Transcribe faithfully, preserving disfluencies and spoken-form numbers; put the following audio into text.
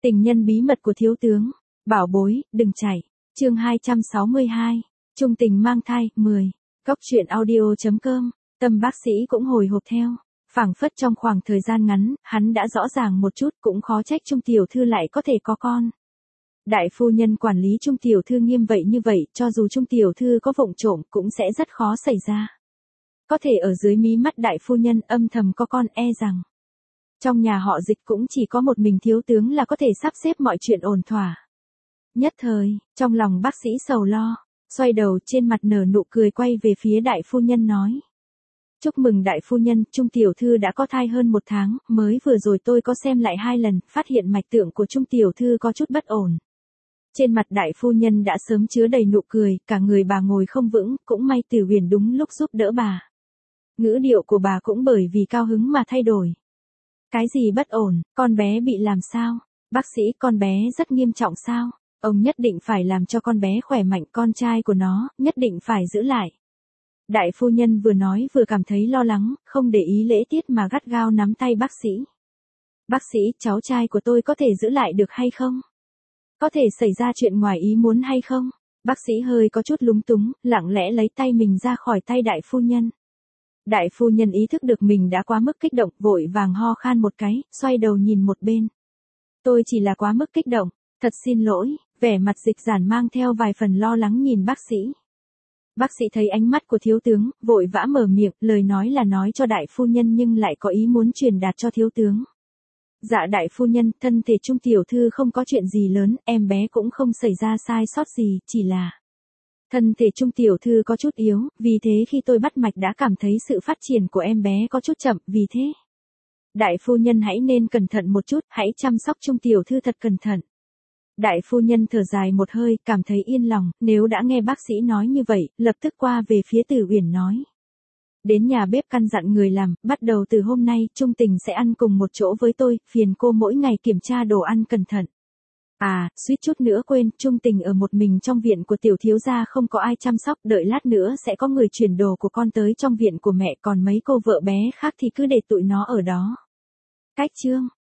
Tình nhân bí mật của thiếu tướng. Bảo bối, đừng chạy. Chương hai trăm sáu mươi hai. Trung tình mang thai, mười. Cốc truyện audio.com. Tâm bác sĩ cũng hồi hộp theo. Phảng phất trong khoảng thời gian ngắn, hắn đã rõ ràng một chút, cũng khó trách Trung tiểu thư lại có thể có con. Đại phu nhân quản lý Trung tiểu thư nghiêm vậy như vậy, cho dù Trung tiểu thư có vụng trộm cũng sẽ rất khó xảy ra. Có thể ở dưới mí mắt đại phu nhân âm thầm có con, e rằng trong nhà họ Dịch cũng chỉ có một mình thiếu tướng là có thể sắp xếp mọi chuyện ổn thỏa. Nhất thời, trong lòng bác sĩ sầu lo, xoay đầu trên mặt nở nụ cười quay về phía đại phu nhân nói. Chúc mừng đại phu nhân, Trung tiểu thư đã có thai hơn một tháng, mới vừa rồi tôi có xem lại hai lần, phát hiện mạch tượng của Trung tiểu thư có chút bất ổn. Trên mặt đại phu nhân đã sớm chứa đầy nụ cười, cả người bà ngồi không vững, cũng may Từ Huyền đúng lúc giúp đỡ bà. Ngữ điệu của bà cũng bởi vì cao hứng mà thay đổi. Cái gì bất ổn, con bé bị làm sao? Bác sĩ, con bé rất nghiêm trọng sao? Ông nhất định phải làm cho con bé khỏe mạnh, con trai của nó, nhất định phải giữ lại. Đại phu nhân vừa nói vừa cảm thấy lo lắng, không để ý lễ tiết mà gắt gao nắm tay bác sĩ. Bác sĩ, cháu trai của tôi có thể giữ lại được hay không? Có thể xảy ra chuyện ngoài ý muốn hay không? Bác sĩ hơi có chút lúng túng, lặng lẽ lấy tay mình ra khỏi tay đại phu nhân. Đại phu nhân ý thức được mình đã quá mức kích động, vội vàng ho khan một cái, xoay đầu nhìn một bên. Tôi chỉ là quá mức kích động, thật xin lỗi, vẻ mặt Dịch Giản mang theo vài phần lo lắng nhìn bác sĩ. Bác sĩ thấy ánh mắt của thiếu tướng, vội vã mở miệng, lời nói là nói cho đại phu nhân nhưng lại có ý muốn truyền đạt cho thiếu tướng. Dạ đại phu nhân, thân thể Trung tiểu thư không có chuyện gì lớn, em bé cũng không xảy ra sai sót gì, chỉ là thân thể Trung tiểu thư có chút yếu, vì thế khi tôi bắt mạch đã cảm thấy sự phát triển của em bé có chút chậm, vì thế đại phu nhân hãy nên cẩn thận một chút, hãy chăm sóc Trung tiểu thư thật cẩn thận. Đại phu nhân thở dài một hơi, cảm thấy yên lòng, nếu đã nghe bác sĩ nói như vậy, lập tức qua về phía Từ Uyển nói. Đến nhà bếp căn dặn người làm, bắt đầu từ hôm nay, Trung tình sẽ ăn cùng một chỗ với tôi, phiền cô mỗi ngày kiểm tra đồ ăn cẩn thận. À, suýt chút nữa quên, Trung tình ở một mình trong viện của tiểu thiếu gia không có ai chăm sóc, đợi lát nữa sẽ có người chuyển đồ của con tới trong viện của mẹ, còn mấy cô vợ bé khác thì cứ để tụi nó ở đó. Cách chương.